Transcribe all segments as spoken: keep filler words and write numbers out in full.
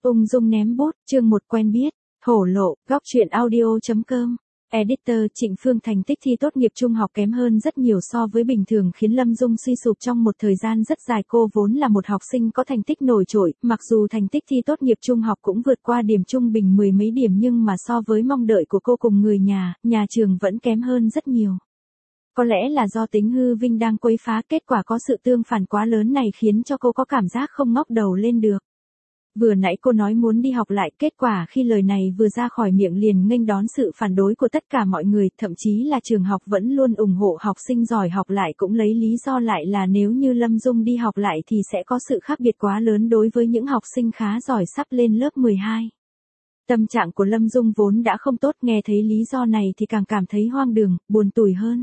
Ung dung ném bút, chương một quen biết, hổ lộ, góc truyện audio.com. Editor Trịnh Phương thành tích thi tốt nghiệp trung học kém hơn rất nhiều so với bình thường khiến Lâm Dung suy sụp trong một thời gian rất dài. Cô vốn là một học sinh có thành tích nổi trội, mặc dù thành tích thi tốt nghiệp trung học cũng vượt qua điểm trung bình mười mấy điểm nhưng mà so với mong đợi của cô cùng người nhà, nhà trường vẫn kém hơn rất nhiều. Có lẽ là do tính hư vinh đang quấy phá, kết quả có sự tương phản quá lớn này khiến cho cô có cảm giác không ngóc đầu lên được. Vừa nãy cô nói muốn đi học lại, kết quả khi lời này vừa ra khỏi miệng liền nghênh đón sự phản đối của tất cả mọi người, thậm chí là trường học vẫn luôn ủng hộ học sinh giỏi học lại cũng lấy lý do lại là nếu như Lâm Dung đi học lại thì sẽ có sự khác biệt quá lớn đối với những học sinh khá giỏi sắp lên lớp mười hai. Tâm trạng của Lâm Dung vốn đã không tốt, nghe thấy lý do này thì càng cảm thấy hoang đường, buồn tủi hơn.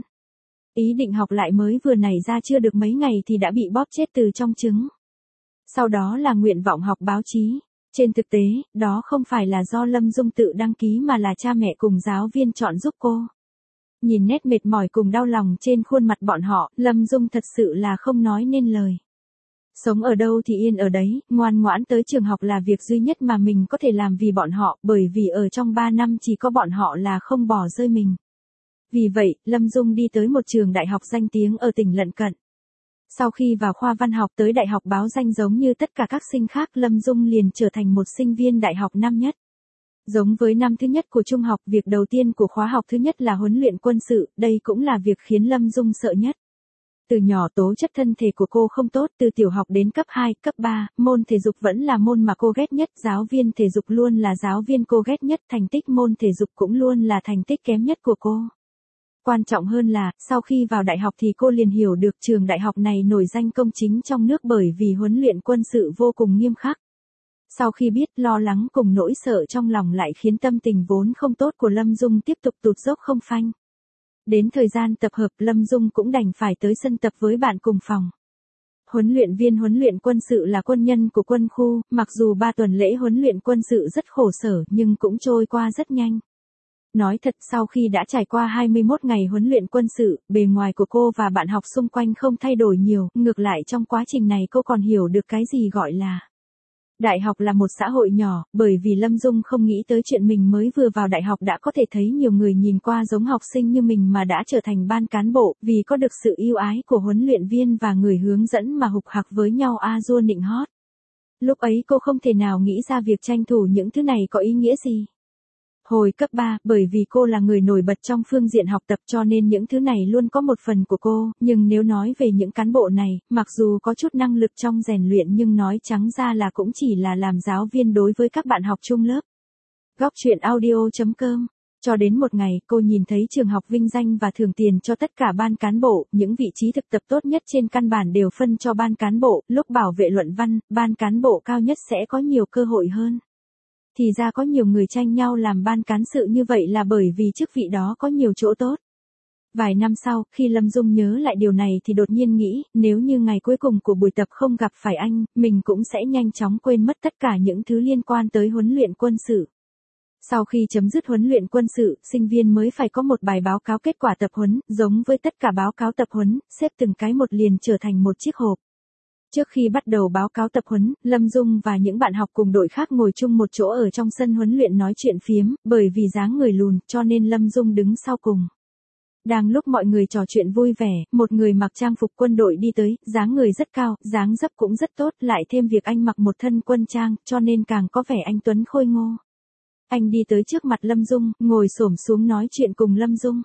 Ý định học lại mới vừa nảy ra chưa được mấy ngày thì đã bị bóp chết từ trong trứng. Sau đó là nguyện vọng học báo chí. Trên thực tế, đó không phải là do Lâm Dung tự đăng ký mà là cha mẹ cùng giáo viên chọn giúp cô. Nhìn nét mệt mỏi cùng đau lòng trên khuôn mặt bọn họ, Lâm Dung thật sự là không nói nên lời. Sống ở đâu thì yên ở đấy, ngoan ngoãn tới trường học là việc duy nhất mà mình có thể làm vì bọn họ, bởi vì ở trong ba năm chỉ có bọn họ là không bỏ rơi mình. Vì vậy, Lâm Dung đi tới một trường đại học danh tiếng ở tỉnh lân cận. Sau khi vào khoa văn học tới đại học báo danh giống như tất cả các sinh khác, Lâm Dung liền trở thành một sinh viên đại học năm nhất. Giống với năm thứ nhất của trung học, việc đầu tiên của khóa học thứ nhất là huấn luyện quân sự, đây cũng là việc khiến Lâm Dung sợ nhất. Từ nhỏ tố chất thân thể của cô không tốt, từ tiểu học đến cấp hai, cấp ba, môn thể dục vẫn là môn mà cô ghét nhất, giáo viên thể dục luôn là giáo viên cô ghét nhất, thành tích môn thể dục cũng luôn là thành tích kém nhất của cô. Quan trọng hơn là, sau khi vào đại học thì cô liền hiểu được trường đại học này nổi danh công chính trong nước bởi vì huấn luyện quân sự vô cùng nghiêm khắc. Sau khi biết, lo lắng cùng nỗi sợ trong lòng lại khiến tâm tình vốn không tốt của Lâm Dung tiếp tục tụt dốc không phanh. Đến thời gian tập hợp, Lâm Dung cũng đành phải tới sân tập với bạn cùng phòng. Huấn luyện viên huấn luyện quân sự là quân nhân của quân khu, mặc dù ba tuần lễ huấn luyện quân sự rất khổ sở nhưng cũng trôi qua rất nhanh. Nói thật, sau khi đã trải qua hai mươi mốt ngày huấn luyện quân sự, bề ngoài của cô và bạn học xung quanh không thay đổi nhiều, ngược lại trong quá trình này cô còn hiểu được cái gì gọi là đại học là một xã hội nhỏ, bởi vì Lâm Dung không nghĩ tới chuyện mình mới vừa vào đại học đã có thể thấy nhiều người nhìn qua giống học sinh như mình mà đã trở thành ban cán bộ, vì có được sự yêu ái của huấn luyện viên và người hướng dẫn mà hục hặc với nhau a dua nịnh hót. Lúc ấy cô không thể nào nghĩ ra việc tranh thủ những thứ này có ý nghĩa gì. Hồi cấp ba, bởi vì cô là người nổi bật trong phương diện học tập cho nên những thứ này luôn có một phần của cô, nhưng nếu nói về những cán bộ này, mặc dù có chút năng lực trong rèn luyện nhưng nói trắng ra là cũng chỉ là làm giáo viên đối với các bạn học chung lớp. Góc truyện audio.com. Cho đến một ngày, cô nhìn thấy trường học vinh danh và thưởng tiền cho tất cả ban cán bộ, những vị trí thực tập tốt nhất trên căn bản đều phân cho ban cán bộ, lúc bảo vệ luận văn, ban cán bộ cao nhất sẽ có nhiều cơ hội hơn. Thì ra có nhiều người tranh nhau làm ban cán sự như vậy là bởi vì chức vị đó có nhiều chỗ tốt. Vài năm sau, khi Lâm Dung nhớ lại điều này thì đột nhiên nghĩ, nếu như ngày cuối cùng của buổi tập không gặp phải anh, mình cũng sẽ nhanh chóng quên mất tất cả những thứ liên quan tới huấn luyện quân sự. Sau khi chấm dứt huấn luyện quân sự, sinh viên mới phải có một bài báo cáo kết quả tập huấn, giống với tất cả báo cáo tập huấn, xếp từng cái một liền trở thành một chiếc hộp. Trước khi bắt đầu báo cáo tập huấn, Lâm Dung và những bạn học cùng đội khác ngồi chung một chỗ ở trong sân huấn luyện nói chuyện phiếm, bởi vì dáng người lùn, cho nên Lâm Dung đứng sau cùng. Đang lúc mọi người trò chuyện vui vẻ, một người mặc trang phục quân đội đi tới, dáng người rất cao, dáng dấp cũng rất tốt, lại thêm việc anh mặc một thân quân trang, cho nên càng có vẻ anh tuấn khôi ngô. Anh đi tới trước mặt Lâm Dung, ngồi xổm xuống nói chuyện cùng Lâm Dung.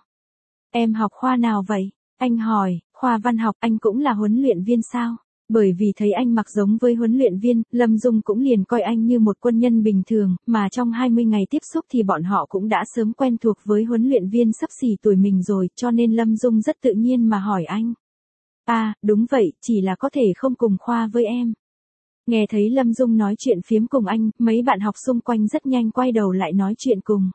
Em học khoa nào vậy? Anh hỏi, khoa văn học, anh cũng là huấn luyện viên sao? Bởi vì thấy anh mặc giống với huấn luyện viên, Lâm Dung cũng liền coi anh như một quân nhân bình thường, mà trong hai mươi ngày tiếp xúc thì bọn họ cũng đã sớm quen thuộc với huấn luyện viên sắp xỉ tuổi mình rồi, cho nên Lâm Dung rất tự nhiên mà hỏi anh. À, đúng vậy, chỉ là có thể không cùng khoa với em. Nghe thấy Lâm Dung nói chuyện phiếm cùng anh, mấy bạn học xung quanh rất nhanh quay đầu lại nói chuyện cùng.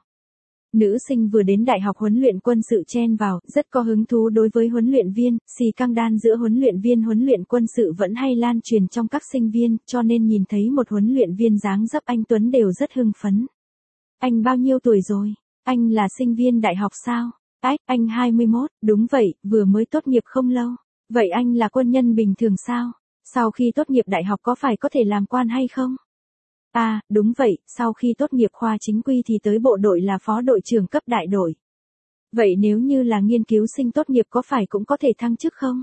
Nữ sinh vừa đến đại học huấn luyện quân sự chen vào, rất có hứng thú đối với huấn luyện viên, xì căng đan giữa huấn luyện viên huấn luyện quân sự vẫn hay lan truyền trong các sinh viên, cho nên nhìn thấy một huấn luyện viên dáng dấp anh tuấn đều rất hưng phấn. Anh bao nhiêu tuổi rồi? Anh là sinh viên đại học sao? Ách, anh hai mươi mốt, đúng vậy, vừa mới tốt nghiệp không lâu. Vậy anh là quân nhân bình thường sao? Sau khi tốt nghiệp đại học có phải có thể làm quan hay không? À, đúng vậy, sau khi tốt nghiệp khoa chính quy thì tới bộ đội là phó đội trưởng cấp đại đội. Vậy nếu như là nghiên cứu sinh tốt nghiệp có phải cũng có thể thăng chức không?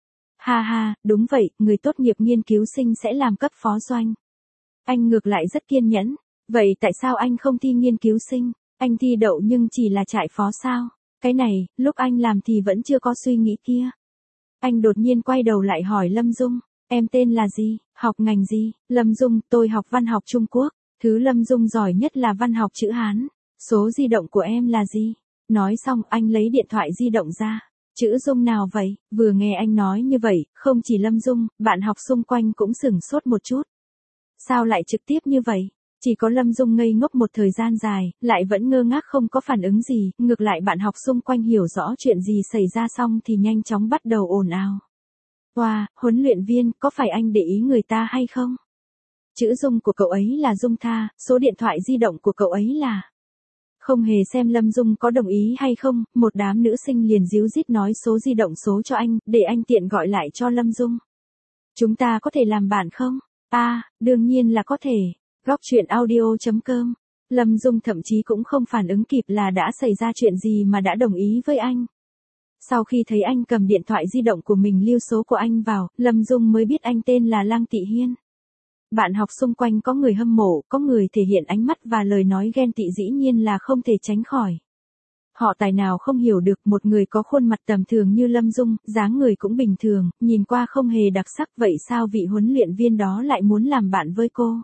Ha ha, đúng vậy, người tốt nghiệp nghiên cứu sinh sẽ làm cấp phó doanh. Anh ngược lại rất kiên nhẫn. Vậy tại sao anh không thi nghiên cứu sinh? Anh thi đậu nhưng chỉ là trại phó sao? Cái này, lúc anh làm thì vẫn chưa có suy nghĩ kia. Anh đột nhiên quay đầu lại hỏi Lâm Dung. Em tên là gì? Học ngành gì? Lâm Dung, tôi học văn học Trung Quốc. Thứ Lâm Dung giỏi nhất là văn học chữ Hán. Số di động của em là gì? Nói xong anh lấy điện thoại di động ra. Chữ Dung nào vậy? Vừa nghe anh nói như vậy, không chỉ Lâm Dung, bạn học xung quanh cũng sửng sốt một chút. Sao lại trực tiếp như vậy? Chỉ có Lâm Dung ngây ngốc một thời gian dài, lại vẫn ngơ ngác không có phản ứng gì, ngược lại bạn học xung quanh hiểu rõ chuyện gì xảy ra xong thì nhanh chóng bắt đầu ồn ào. Wow, huấn luyện viên, có phải anh để ý người ta hay không? Chữ Dung của cậu ấy là Dung Tha, số điện thoại di động của cậu ấy là... Không hề xem Lâm Dung có đồng ý hay không, một đám nữ sinh liền díu dít nói số di động số cho anh, để anh tiện gọi lại cho Lâm Dung. Chúng ta có thể làm bạn không? À, đương nhiên là có thể. Góc truyện audio chấm com. Lâm Dung thậm chí cũng không phản ứng kịp là đã xảy ra chuyện gì mà đã đồng ý với anh. Sau khi thấy anh cầm điện thoại di động của mình lưu số của anh vào, Lâm Dung mới biết anh tên là Lăng Tị Hiên. Bạn học xung quanh có người hâm mộ, có người thể hiện ánh mắt và lời nói ghen tị dĩ nhiên là không thể tránh khỏi. Họ tài nào không hiểu được một người có khuôn mặt tầm thường như Lâm Dung, dáng người cũng bình thường, nhìn qua không hề đặc sắc, vậy sao vị huấn luyện viên đó lại muốn làm bạn với cô?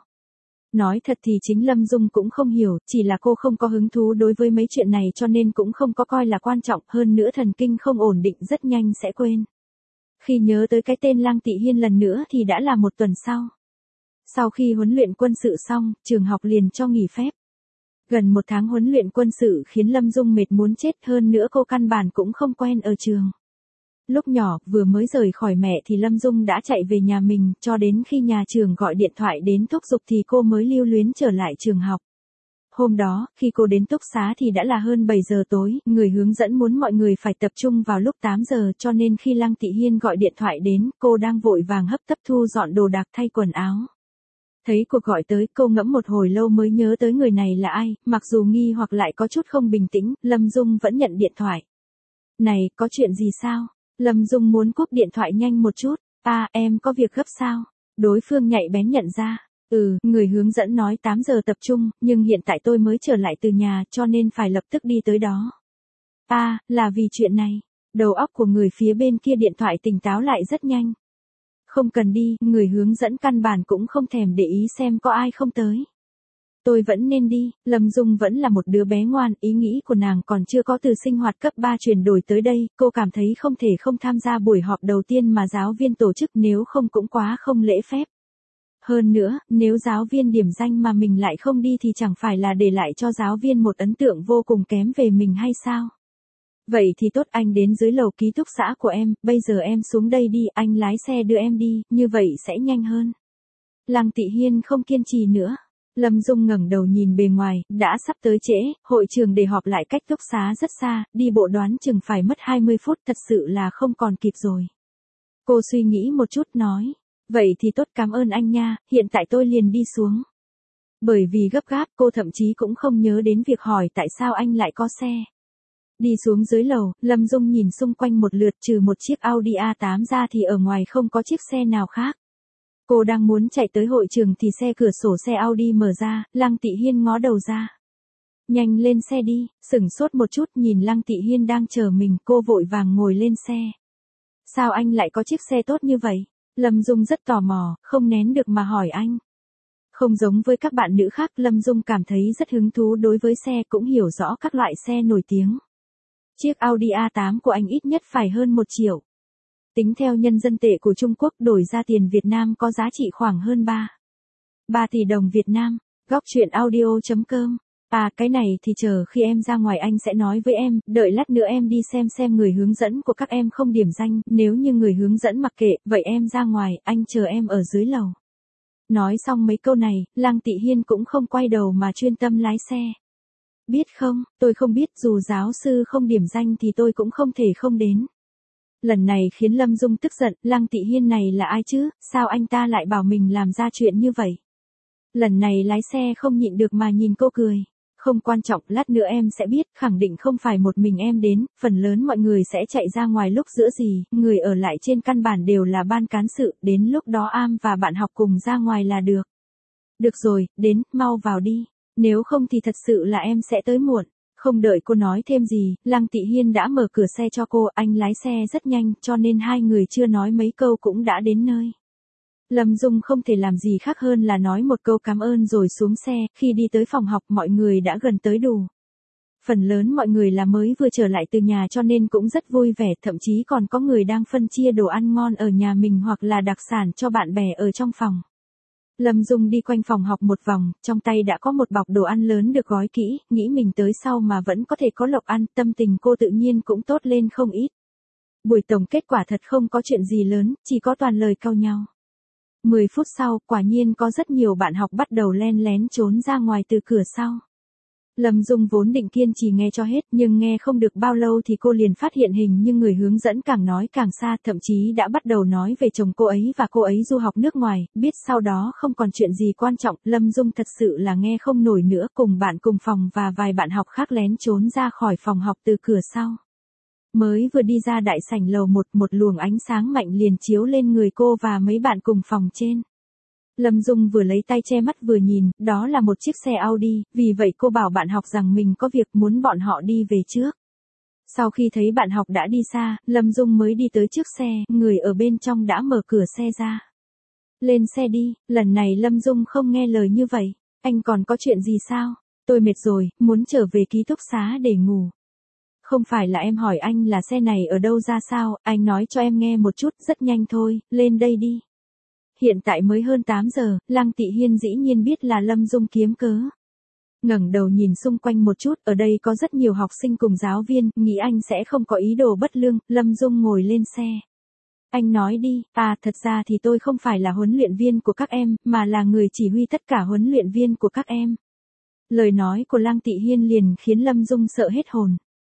Nói thật thì chính Lâm Dung cũng không hiểu, chỉ là cô không có hứng thú đối với mấy chuyện này cho nên cũng không có coi là quan trọng, hơn nữa thần kinh không ổn định rất nhanh sẽ quên. Khi nhớ tới cái tên Lăng Tị Hiên lần nữa thì đã là một tuần sau. Sau khi huấn luyện quân sự xong, trường học liền cho nghỉ phép. Gần một tháng huấn luyện quân sự khiến Lâm Dung mệt muốn chết, hơn nữa cô căn bản cũng không quen ở trường. Lúc nhỏ, vừa mới rời khỏi mẹ thì Lâm Dung đã chạy về nhà mình, cho đến khi nhà trường gọi điện thoại đến thúc giục thì cô mới lưu luyến trở lại trường học. Hôm đó, khi cô đến túc xá thì đã là hơn bảy giờ tối, người hướng dẫn muốn mọi người phải tập trung vào lúc tám giờ cho nên khi Lăng Tị Hiên gọi điện thoại đến, cô đang vội vàng hấp tấp thu dọn đồ đạc thay quần áo. Thấy cuộc gọi tới, cô ngẫm một hồi lâu mới nhớ tới người này là ai, mặc dù nghi hoặc lại có chút không bình tĩnh, Lâm Dung vẫn nhận điện thoại. Này, có chuyện gì sao? Lâm Dung muốn cúp điện thoại nhanh một chút. À, em có việc gấp sao? Đối phương nhạy bén nhận ra. Ừ, người hướng dẫn nói tám giờ tập trung, nhưng hiện tại tôi mới trở lại từ nhà cho nên phải lập tức đi tới đó. À, là vì chuyện này. Đầu óc của người phía bên kia điện thoại tỉnh táo lại rất nhanh. Không cần đi, người hướng dẫn căn bản cũng không thèm để ý xem có ai không tới. Tôi vẫn nên đi, Lâm Dung vẫn là một đứa bé ngoan, ý nghĩ của nàng còn chưa có từ sinh hoạt cấp ba chuyển đổi tới đây, cô cảm thấy không thể không tham gia buổi họp đầu tiên mà giáo viên tổ chức nếu không cũng quá không lễ phép. Hơn nữa, nếu giáo viên điểm danh mà mình lại không đi thì chẳng phải là để lại cho giáo viên một ấn tượng vô cùng kém về mình hay sao? Vậy thì tốt, anh đến dưới lầu ký túc xá của em, bây giờ em xuống đây đi, anh lái xe đưa em đi, như vậy sẽ nhanh hơn. Lăng Tị Hiên không kiên trì nữa. Lâm Dung ngẩng đầu nhìn bề ngoài, đã sắp tới trễ, hội trường để họp lại cách túc xá rất xa, đi bộ đoán chừng phải mất hai mươi phút, thật sự là không còn kịp rồi. Cô suy nghĩ một chút nói, vậy thì tốt, cảm ơn anh nha, hiện tại tôi liền đi xuống. Bởi vì gấp gáp, cô thậm chí cũng không nhớ đến việc hỏi tại sao anh lại có xe. Đi xuống dưới lầu, Lâm Dung nhìn xung quanh một lượt, trừ một chiếc Audi a tám ra thì ở ngoài không có chiếc xe nào khác. Cô đang muốn chạy tới hội trường thì xe cửa sổ xe Audi mở ra, Lăng Tị Hiên ngó đầu ra. Nhanh lên xe đi, sửng sốt một chút nhìn Lăng Tị Hiên đang chờ mình, cô vội vàng ngồi lên xe. Sao anh lại có chiếc xe tốt như vậy? Lâm Dung rất tò mò, không nén được mà hỏi anh. Không giống với các bạn nữ khác, Lâm Dung cảm thấy rất hứng thú đối với xe, cũng hiểu rõ các loại xe nổi tiếng. Chiếc Audi a tám của anh ít nhất phải hơn một triệu. Tính theo nhân dân tệ của Trung Quốc đổi ra tiền Việt Nam có giá trị khoảng hơn ba tỷ đồng Việt Nam. Góc truyện audio chấm com. À, cái này thì chờ khi em ra ngoài anh sẽ nói với em, đợi lát nữa em đi xem xem người hướng dẫn của các em không điểm danh, nếu như người hướng dẫn mặc kệ, vậy em ra ngoài, anh chờ em ở dưới lầu. Nói xong mấy câu này, Lăng Tị Hiên cũng không quay đầu mà chuyên tâm lái xe. Biết không, tôi không biết, dù giáo sư không điểm danh thì tôi cũng không thể không đến. Lần này khiến Lâm Dung tức giận, Lăng Tị Hiên này là ai chứ, sao anh ta lại bảo mình làm ra chuyện như vậy? Lần này lái xe không nhịn được mà nhìn cô cười. Không quan trọng, lát nữa em sẽ biết, khẳng định không phải một mình em đến, phần lớn mọi người sẽ chạy ra ngoài lúc giữa gì, người ở lại trên căn bản đều là ban cán sự, đến lúc đó Am và bạn học cùng ra ngoài là được. Được rồi, đến, mau vào đi, nếu không thì thật sự là em sẽ tới muộn. Không đợi cô nói thêm gì, Lăng Tị Hiên đã mở cửa xe cho cô, anh lái xe rất nhanh, cho nên hai người chưa nói mấy câu cũng đã đến nơi. Lâm Dung không thể làm gì khác hơn là nói một câu cảm ơn rồi xuống xe, khi đi tới phòng học mọi người đã gần tới đủ. Phần lớn mọi người là mới vừa trở lại từ nhà cho nên cũng rất vui vẻ, thậm chí còn có người đang phân chia đồ ăn ngon ở nhà mình hoặc là đặc sản cho bạn bè ở trong phòng. Lâm Dung đi quanh phòng học một vòng, trong tay đã có một bọc đồ ăn lớn được gói kỹ, nghĩ mình tới sau mà vẫn có thể có lộc ăn, tâm tình cô tự nhiên cũng tốt lên không ít. Buổi tổng kết quả thật không có chuyện gì lớn, chỉ có toàn lời cau nhau. mười phút sau, quả nhiên có rất nhiều bạn học bắt đầu len lén trốn ra ngoài từ cửa sau. Lâm Dung vốn định kiên trì nghe cho hết nhưng nghe không được bao lâu thì cô liền phát hiện hình như người hướng dẫn càng nói càng xa, thậm chí đã bắt đầu nói về chồng cô ấy và cô ấy du học nước ngoài, biết sau đó không còn chuyện gì quan trọng, Lâm Dung thật sự là nghe không nổi nữa, cùng bạn cùng phòng và vài bạn học khác lén trốn ra khỏi phòng học từ cửa sau. Mới vừa đi ra đại sảnh lầu một, một luồng ánh sáng mạnh liền chiếu lên người cô và mấy bạn cùng phòng trên. Lâm Dung vừa lấy tay che mắt vừa nhìn, đó là một chiếc xe Audi, vì vậy cô bảo bạn học rằng mình có việc muốn bọn họ đi về trước. Sau khi thấy bạn học đã đi xa, Lâm Dung mới đi tới trước xe, người ở bên trong đã mở cửa xe ra. Lên xe đi, lần này Lâm Dung không nghe lời như vậy, anh còn có chuyện gì sao? Tôi mệt rồi, muốn trở về ký túc xá để ngủ. Không phải là em hỏi anh là xe này ở đâu ra sao, anh nói cho em nghe một chút, rất nhanh thôi, lên đây đi. Hiện tại mới hơn tám giờ, Lăng Tị Hiên dĩ nhiên biết là Lâm Dung kiếm cớ. Ngẩng đầu nhìn xung quanh một chút, ở đây có rất nhiều học sinh cùng giáo viên, nghĩ anh sẽ không có ý đồ bất lương, Lâm Dung ngồi lên xe. Anh nói đi, à thật ra thì tôi không phải là huấn luyện viên của các em, mà là người chỉ huy tất cả huấn luyện viên của các em. Lời nói của Lăng Tị Hiên liền khiến Lâm Dung sợ hết hồn.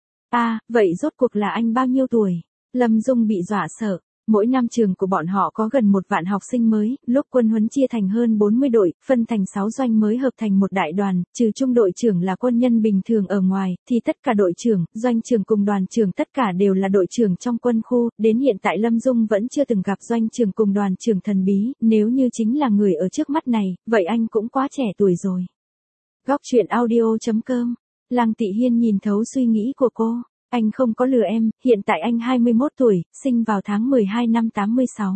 À, vậy rốt cuộc là anh bao nhiêu tuổi? Lâm Dung bị dọa sợ. Mỗi năm trường của bọn họ có gần một vạn học sinh mới, lúc quân huấn chia thành hơn bốn mươi đội, phân thành sáu doanh mới hợp thành một đại đoàn, trừ trung đội trưởng là quân nhân bình thường ở ngoài, thì tất cả đội trưởng, doanh trưởng cùng đoàn trưởng tất cả đều là đội trưởng trong quân khu, đến hiện tại Lâm Dung vẫn chưa từng gặp doanh trưởng cùng đoàn trưởng thần bí, nếu như chính là người ở trước mắt này, vậy anh cũng quá trẻ tuổi rồi. Góc truyện audio chấm com, Lăng Tị Hiên nhìn thấu suy nghĩ của cô. Anh không có lừa em, hiện tại anh hai mươi mốt tuổi, sinh vào tháng mười hai năm tám mươi sáu.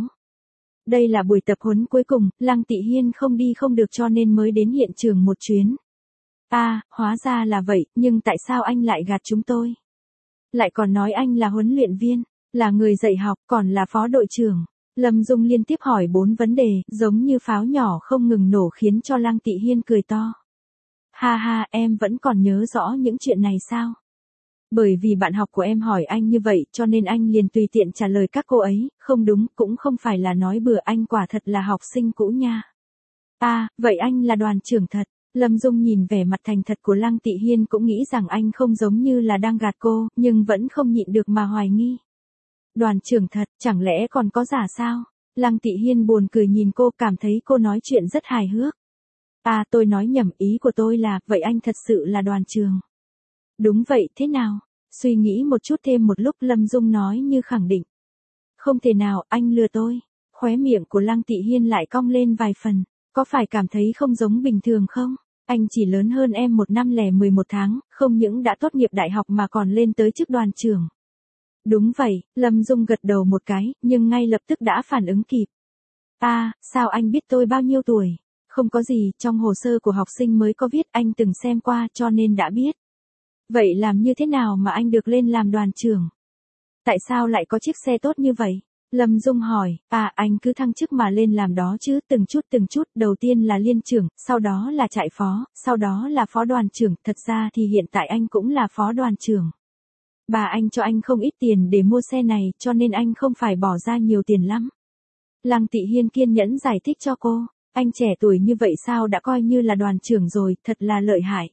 Đây là buổi tập huấn cuối cùng, Lăng Tị Hiên không đi không được cho nên mới đến hiện trường một chuyến. À, hóa ra là vậy, nhưng tại sao anh lại gạt chúng tôi? Lại còn nói anh là huấn luyện viên, là người dạy học, còn là phó đội trưởng. Lâm Dung liên tiếp hỏi bốn vấn đề, giống như pháo nhỏ không ngừng nổ khiến cho Lăng Tị Hiên cười to. Ha ha, em vẫn còn nhớ rõ những chuyện này sao? Bởi vì bạn học của em hỏi anh như vậy cho nên anh liền tùy tiện trả lời các cô ấy, không đúng, cũng không phải là nói bừa, anh quả thật là học sinh cũ nha. À, vậy anh là đoàn trưởng thật. Lâm Dung nhìn vẻ mặt thành thật của Lăng Tị Hiên cũng nghĩ rằng anh không giống như là đang gạt cô, nhưng vẫn không nhịn được mà hoài nghi. Đoàn trưởng thật, chẳng lẽ còn có giả sao? Lăng Tị Hiên buồn cười nhìn cô, cảm thấy cô nói chuyện rất hài hước. À, tôi nói nhầm, ý của tôi là, vậy anh thật sự là đoàn trưởng. Đúng vậy, thế nào? Suy nghĩ một chút thêm một lúc Lâm Dung nói như khẳng định. Không thể nào, anh lừa tôi. Khóe miệng của Lăng Tị Hiên lại cong lên vài phần. Có phải cảm thấy không giống bình thường không? Anh chỉ lớn hơn em một năm lẻ mười một tháng, không những đã tốt nghiệp đại học mà còn lên tới chức đoàn trưởng. Đúng vậy, Lâm Dung gật đầu một cái, nhưng ngay lập tức đã phản ứng kịp. À, sao anh biết tôi bao nhiêu tuổi? Không có gì, trong hồ sơ của học sinh mới có viết, anh từng xem qua cho nên đã biết. Vậy làm như thế nào mà anh được lên làm đoàn trưởng? Tại sao lại có chiếc xe tốt như vậy? Lâm Dung hỏi, à anh cứ thăng chức mà lên làm đó chứ, từng chút từng chút, đầu tiên là liên trưởng, sau đó là trại phó, sau đó là phó đoàn trưởng, thật ra thì hiện tại anh cũng là phó đoàn trưởng. Bà anh cho anh không ít tiền để mua xe này, cho nên anh không phải bỏ ra nhiều tiền lắm. Lăng Tị Hiên kiên nhẫn giải thích cho cô, anh trẻ tuổi như vậy sao đã coi như là đoàn trưởng rồi, thật là lợi hại.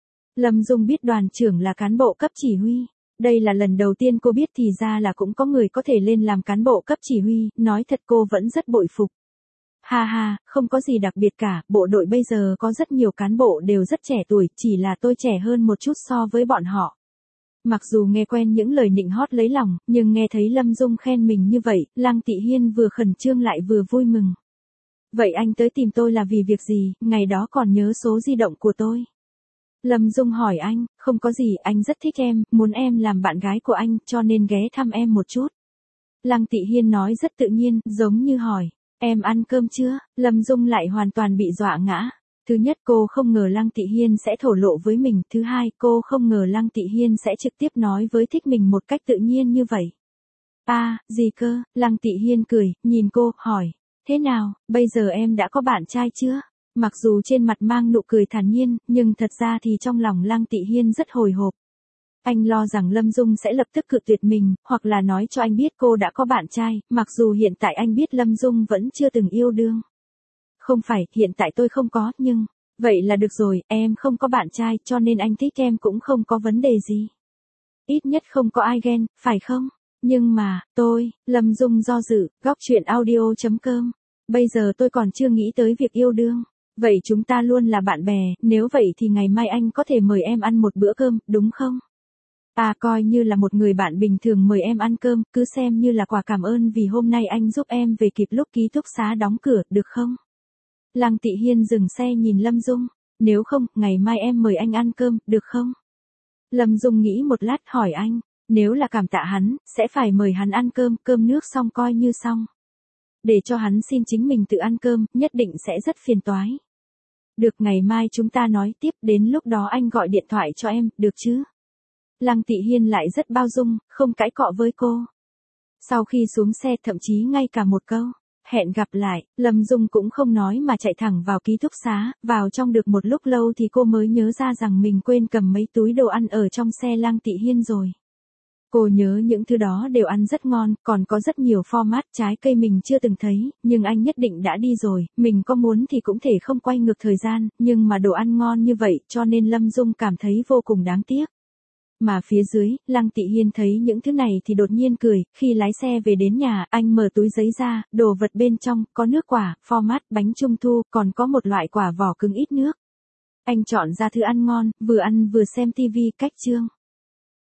Lâm Dung biết đoàn trưởng là cán bộ cấp chỉ huy. Đây là lần đầu tiên cô biết thì ra là cũng có người có thể lên làm cán bộ cấp chỉ huy, nói thật cô vẫn rất bội phục. Ha ha, không có gì đặc biệt cả, bộ đội bây giờ có rất nhiều cán bộ đều rất trẻ tuổi, chỉ là tôi trẻ hơn một chút so với bọn họ. Mặc dù nghe quen những lời nịnh hót lấy lòng, nhưng nghe thấy Lâm Dung khen mình như vậy, Lăng Tị Hiên vừa khẩn trương lại vừa vui mừng. Vậy anh tới tìm tôi là vì việc gì, ngày đó còn nhớ số di động của tôi? Lâm Dung hỏi anh, không có gì, anh rất thích em, muốn em làm bạn gái của anh, cho nên ghé thăm em một chút. Lăng Tị Hiên nói rất tự nhiên, giống như hỏi, em ăn cơm chưa? Lâm Dung lại hoàn toàn bị dọa ngã. Thứ nhất, cô không ngờ Lăng Tị Hiên sẽ thổ lộ với mình. Thứ hai, cô không ngờ Lăng Tị Hiên sẽ trực tiếp nói với thích mình một cách tự nhiên như vậy. À, gì cơ? Lăng Tị Hiên cười, nhìn cô, hỏi. Thế nào, bây giờ em đã có bạn trai chưa? Mặc dù trên mặt mang nụ cười thản nhiên, nhưng thật ra thì trong lòng Lăng Tị Hiên rất hồi hộp. Anh lo rằng Lâm Dung sẽ lập tức cự tuyệt mình, hoặc là nói cho anh biết cô đã có bạn trai, mặc dù hiện tại anh biết Lâm Dung vẫn chưa từng yêu đương. Không phải, hiện tại tôi không có, nhưng... Vậy là được rồi, em không có bạn trai, cho nên anh thích em cũng không có vấn đề gì. Ít nhất không có ai ghen, phải không? Nhưng mà, tôi, Lâm Dung do dự, góc chuyện audio chấm com. Bây giờ tôi còn chưa nghĩ tới việc yêu đương. Vậy chúng ta luôn là bạn bè, nếu vậy thì ngày mai anh có thể mời em ăn một bữa cơm, đúng không? À, coi như là một người bạn bình thường mời em ăn cơm, cứ xem như là quà cảm ơn vì hôm nay anh giúp em về kịp lúc ký túc xá đóng cửa, được không? Lăng Tị Hiên dừng xe nhìn Lâm Dung, nếu không, ngày mai em mời anh ăn cơm, được không? Lâm Dung nghĩ một lát hỏi anh, nếu là cảm tạ hắn, sẽ phải mời hắn ăn cơm, cơm nước xong coi như xong. Để cho hắn xin chính mình tự ăn cơm, nhất định sẽ rất phiền toái. Được, ngày mai chúng ta nói tiếp, đến lúc đó anh gọi điện thoại cho em, được chứ? Lăng Tị Hiên lại rất bao dung, không cãi cọ với cô. Sau khi xuống xe thậm chí ngay cả một câu, hẹn gặp lại, Lâm Dung cũng không nói mà chạy thẳng vào ký túc xá, vào trong được một lúc lâu thì cô mới nhớ ra rằng mình quên cầm mấy túi đồ ăn ở trong xe Lăng Tị Hiên rồi. Cô nhớ những thứ đó đều ăn rất ngon, còn có rất nhiều format trái cây mình chưa từng thấy, nhưng anh nhất định đã đi rồi, mình có muốn thì cũng thể không quay ngược thời gian, nhưng mà đồ ăn ngon như vậy cho nên Lâm Dung cảm thấy vô cùng đáng tiếc. Mà phía dưới, Lăng Tị Hiên thấy những thứ này thì đột nhiên cười, khi lái xe về đến nhà, anh mở túi giấy ra, đồ vật bên trong, có nước quả, format, bánh trung thu, còn có một loại quả vỏ cứng ít nước. Anh chọn ra thứ ăn ngon, vừa ăn vừa xem tivi, cách chương.